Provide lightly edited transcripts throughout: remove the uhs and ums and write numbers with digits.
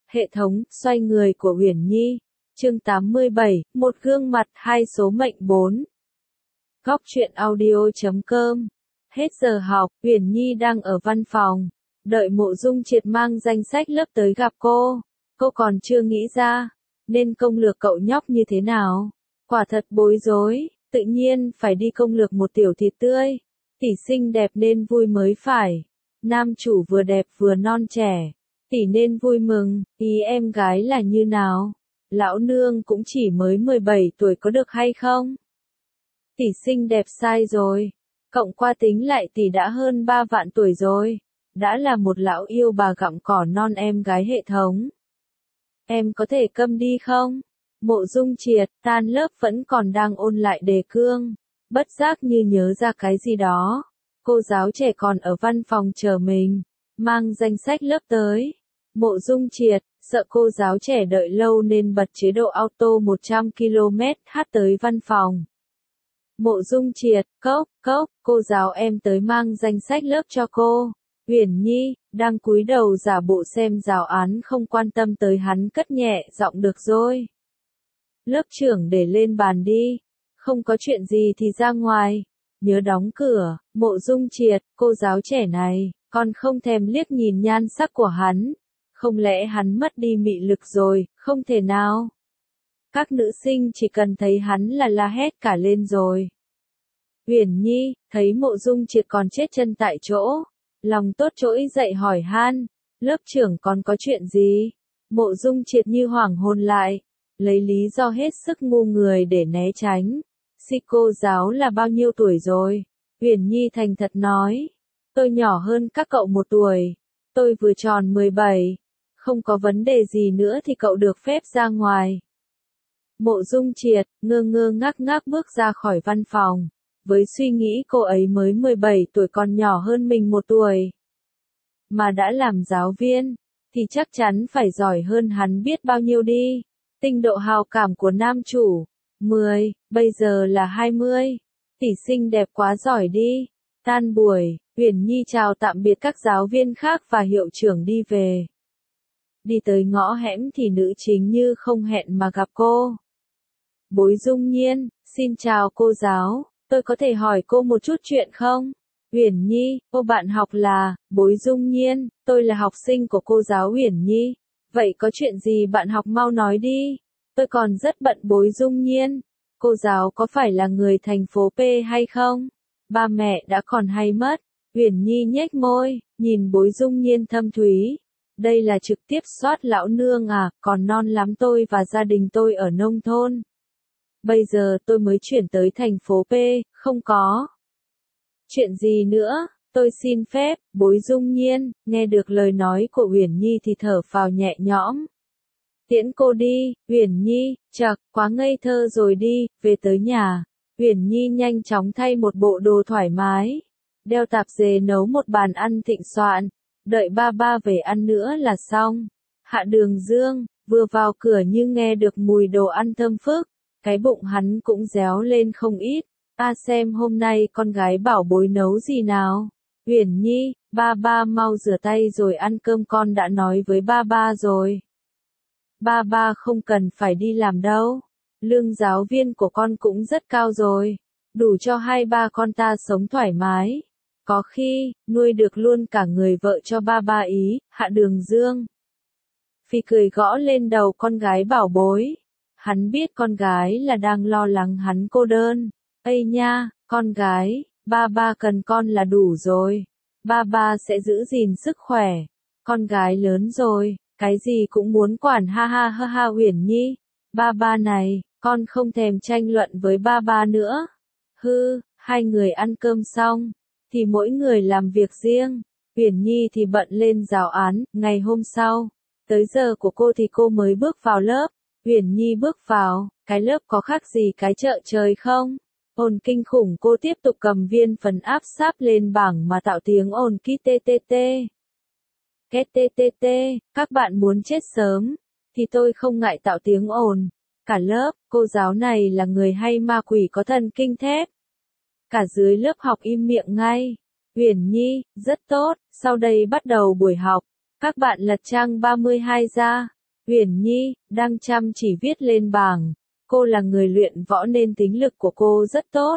Hệ thống, xoay người của Uyển Nhi. Chương 87, một gương mặt, hai số mệnh 4. Góc truyện audio.com. Hết giờ học, Uyển Nhi đang ở văn phòng, đợi Mộ Dung Triệt mang danh sách lớp tới gặp cô. Cô còn chưa nghĩ ra, nên công lược cậu nhóc như thế nào. Quả thật bối rối, tự nhiên phải đi công lược một tiểu thịt tươi. Tỷ xinh đẹp nên vui mới phải. Nam chủ vừa đẹp vừa non trẻ. Tỷ nên vui mừng, ý em gái là như nào? Lão nương cũng chỉ mới 17 tuổi có được hay không? Tỷ xinh đẹp sai rồi. Cộng qua tính lại tỷ đã hơn 3 vạn tuổi rồi. Đã là một lão yêu bà gặm cỏ non em gái hệ thống. Em có thể câm đi không? Mộ Dung Triệt, tan lớp vẫn còn đang ôn lại đề cương. Bất giác như nhớ ra cái gì đó. Cô giáo trẻ còn ở văn phòng chờ mình. Mang danh sách lớp tới. Mộ Dung Triệt, sợ cô giáo trẻ đợi lâu nên bật chế độ auto 100 km/h tới văn phòng. Mộ Dung Triệt, cốc, cô giáo em tới mang danh sách lớp cho cô. Uyển Nhi, đang cúi đầu giả bộ xem giáo án không quan tâm tới hắn cất nhẹ giọng được rồi. Lớp trưởng để lên bàn đi. Không có chuyện gì thì ra ngoài. Nhớ đóng cửa. Mộ Dung Triệt, cô giáo trẻ này, còn không thèm liếc nhìn nhan sắc của hắn. Không lẽ hắn mất đi mị lực rồi, không thể nào. Các nữ sinh chỉ cần thấy hắn là la hét cả lên rồi. Uyển Nhi, thấy Mộ Dung Triệt còn chết chân tại chỗ. Lòng tốt trỗi dậy hỏi han, lớp trưởng còn có chuyện gì? Mộ Dung Triệt như hoảng hồn lại, lấy lý do hết sức ngu người để né tránh. Cô giáo là bao nhiêu tuổi rồi? Uyển Nhi thành thật nói, tôi nhỏ hơn các cậu 1 tuổi. Tôi vừa tròn 17. Không có vấn đề gì nữa thì cậu được phép ra ngoài. Mộ Dung Triệt, ngơ ngác bước ra khỏi văn phòng. Với suy nghĩ cô ấy mới 17 tuổi còn nhỏ hơn mình 1 tuổi. Mà đã làm giáo viên, thì chắc chắn phải giỏi hơn hắn biết bao nhiêu đi. Tinh độ hào cảm của nam chủ, 10, bây giờ là 20. Tỷ xinh đẹp quá giỏi đi. Tan buổi, Uyển Nhi chào tạm biệt các giáo viên khác và hiệu trưởng đi về. Đi tới ngõ hẻm thì nữ chính như không hẹn mà gặp cô. Bối Dung Nhiên, xin chào cô giáo, tôi có thể hỏi cô một chút chuyện không? Uyển Nhi, cô bạn học là, Bối Dung Nhiên, tôi là học sinh của cô giáo Uyển Nhi. Vậy có chuyện gì bạn học mau nói đi, tôi còn rất bận. Bối Dung Nhiên, cô giáo có phải là người thành phố P hay không? Ba mẹ đã còn hay mất. Uyển Nhi nhếch môi, nhìn Bối Dung Nhiên thâm thúy. Đây là trực tiếp soát lão nương à, còn non lắm, tôi và gia đình tôi ở nông thôn. Bây giờ tôi mới chuyển tới thành phố P, không có chuyện gì nữa, tôi xin phép. Bối Dung Nhiên, nghe được lời nói của Uyển Nhi thì thở phào nhẹ nhõm. Tiễn cô đi, Uyển Nhi, chậc, quá ngây thơ rồi đi, về tới nhà. Uyển Nhi nhanh chóng thay một bộ đồ thoải mái, đeo tạp dề nấu một bàn ăn thịnh soạn, đợi ba về ăn nữa là xong. Hạ Đường Dương, vừa vào cửa như nghe được mùi đồ ăn thơm phức, cái bụng hắn cũng réo lên không ít. Xem hôm nay con gái bảo bối nấu gì nào. Uyển Nhi, ba mau rửa tay rồi ăn cơm, con đã nói với ba rồi. Ba không cần phải đi làm đâu. Lương giáo viên của con cũng rất cao rồi. Đủ cho 2-3 con ta sống thoải mái. Có khi, nuôi được luôn cả người vợ cho ba ý. Hạ Đường Dương phì cười gõ lên đầu con gái bảo bối. Hắn biết con gái là đang lo lắng hắn cô đơn. Ây nha, con gái, ba cần con là đủ rồi. Ba sẽ giữ gìn sức khỏe. Con gái lớn rồi, cái gì cũng muốn quản, ha ha. Uyển Nhi, ba này, con không thèm tranh luận với ba nữa. Hai người ăn cơm xong, thì mỗi người làm việc riêng. Uyển Nhi thì bận lên giáo án. Ngày hôm sau, tới giờ của cô thì cô mới bước vào lớp. Uyển Nhi bước vào, cái lớp có khác gì cái chợ trời không? Ồn kinh khủng. Cô tiếp tục cầm viên phần áp sáp lên bảng mà tạo tiếng ồn kít ttt. Két ttt, các bạn muốn chết sớm, thì tôi không ngại tạo tiếng ồn. Cả lớp, cô giáo này là người hay ma quỷ có thần kinh thép. Cả dưới lớp học im miệng ngay. Uyển Nhi, rất tốt, sau đây bắt đầu buổi học. Các bạn lật trang 32 ra. Uyển Nhi, đang chăm chỉ viết lên bảng. Cô là người luyện võ nên tính lực của cô rất tốt.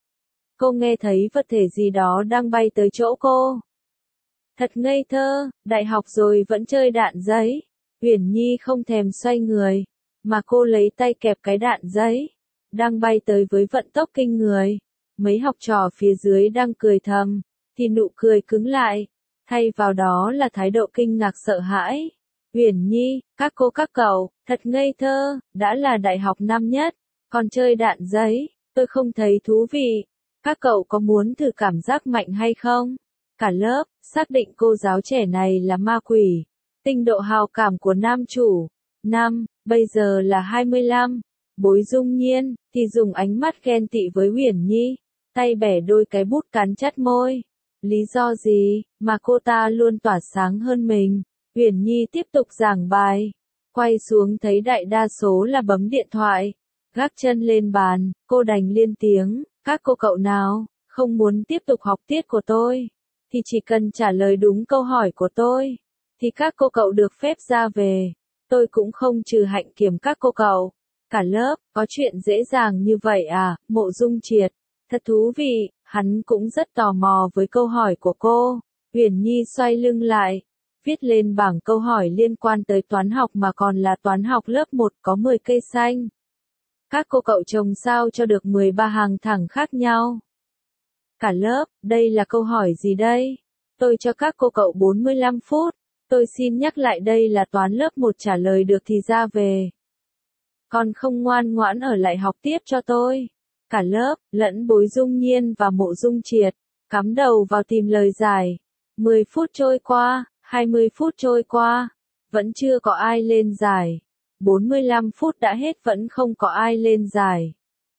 Cô nghe thấy vật thể gì đó đang bay tới chỗ cô. Thật ngây thơ, đại học rồi vẫn chơi đạn giấy. Uyển Nhi không thèm xoay người, mà cô lấy tay kẹp cái đạn giấy, đang bay tới với vận tốc kinh người. Mấy học trò phía dưới đang cười thầm, thì nụ cười cứng lại, thay vào đó là thái độ kinh ngạc sợ hãi. Uyển Nhi, các cô các cậu, thật ngây thơ, đã là đại học năm nhất, còn chơi đạn giấy, tôi không thấy thú vị. Các cậu có muốn thử cảm giác mạnh hay không? Cả lớp, xác định cô giáo trẻ này là ma quỷ. Tinh độ hào cảm của nam chủ. Năm, bây giờ là 25. Bối Dung Nhiên, thì dùng ánh mắt ghen tị với Uyển Nhi. Tay bẻ đôi cái bút cắn chát môi. Lý do gì, mà cô ta luôn tỏa sáng hơn mình? Uyển Nhi tiếp tục giảng bài. Quay xuống thấy đại đa số là bấm điện thoại. Gác chân lên bàn, cô đành lên tiếng. Các cô cậu nào, không muốn tiếp tục học tiết của tôi, thì chỉ cần trả lời đúng câu hỏi của tôi, thì các cô cậu được phép ra về. Tôi cũng không trừ hạnh kiểm các cô cậu. Cả lớp, có chuyện dễ dàng như vậy à? Mộ Dung Triệt, thật thú vị, hắn cũng rất tò mò với câu hỏi của cô. Uyển Nhi xoay lưng lại, viết lên bảng câu hỏi liên quan tới toán học mà còn là toán học lớp 1 có 10 cây xanh. Các cô cậu trồng sao cho được 13 hàng thẳng khác nhau. Cả lớp, đây là câu hỏi gì đây? Tôi cho các cô cậu 45 phút. Tôi xin nhắc lại đây là toán lớp 1, trả lời được thì ra về. Còn không ngoan ngoãn ở lại học tiếp cho tôi. Cả lớp, lẫn Bối Dung Nhiên và Mộ Dung Triệt, cắm đầu vào tìm lời giải. 10 phút trôi qua, 20 phút trôi qua, vẫn chưa có ai lên giải. 45 phút đã hết vẫn không có ai lên giải.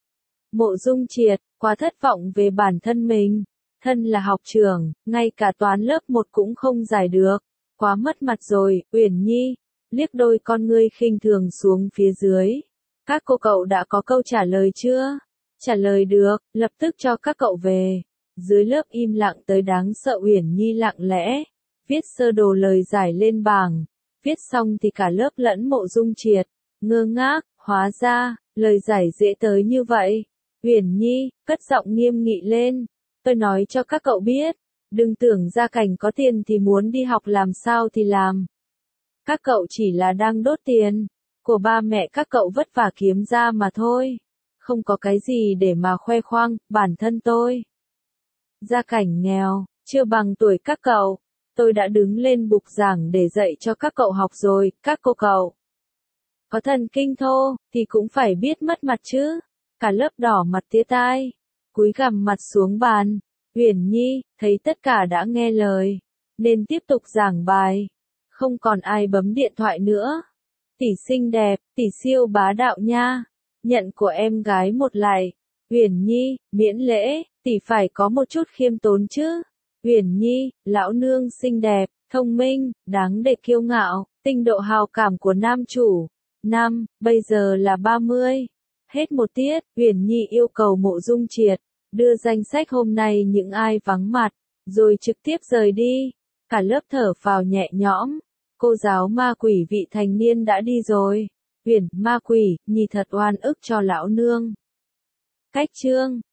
Mộ Dung Triệt, quá thất vọng về bản thân mình. Thân là học trưởng, ngay cả toán lớp 1 cũng không giải được. Quá mất mặt rồi, Uyển Nhi. Liếc đôi con ngươi khinh thường xuống phía dưới. Các cô cậu đã có câu trả lời chưa? Trả lời được, lập tức cho các cậu về. Dưới lớp im lặng tới đáng sợ. Uyển Nhi lặng lẽ viết sơ đồ lời giải lên bảng. Viết xong thì cả lớp lẫn Mộ Dung Triệt ngơ ngác, hóa ra lời giải dễ tới như vậy. Uyển Nhi cất giọng nghiêm nghị lên, tôi nói cho các cậu biết, đừng tưởng Gia Cảnh có tiền thì muốn đi học làm sao thì làm. Các cậu chỉ là đang đốt tiền của ba mẹ các cậu vất vả kiếm ra mà thôi, không có cái gì để mà khoe khoang. Bản thân tôi, Gia Cảnh nghèo, chưa bằng tuổi các cậu. Tôi đã đứng lên bục giảng để dạy cho các cậu học rồi. Các cô cậu có thần kinh thô, thì cũng phải biết mất mặt chứ. Cả lớp đỏ mặt tía tai, cúi gằm mặt xuống bàn. Uyển Nhi, thấy tất cả đã nghe lời, nên tiếp tục giảng bài. Không còn ai bấm điện thoại nữa. Tỷ xinh đẹp, tỷ siêu bá đạo nha. Nhận của em gái một lại. Uyển Nhi, miễn lễ, tỷ phải có một chút khiêm tốn chứ. Uyển Nhi, lão nương xinh đẹp, thông minh, đáng để kiêu ngạo. Tinh độ hào cảm của nam chủ. Năm, bây giờ là 30. Hết một tiết, Uyển Nhi yêu cầu Mộ Dung Triệt đưa danh sách hôm nay những ai vắng mặt, rồi trực tiếp rời đi. Cả lớp thở phào nhẹ nhõm. Cô giáo ma quỷ vị thành niên đã đi rồi. Uyển ma quỷ, Nhi thật oan ức cho lão nương. Cách chương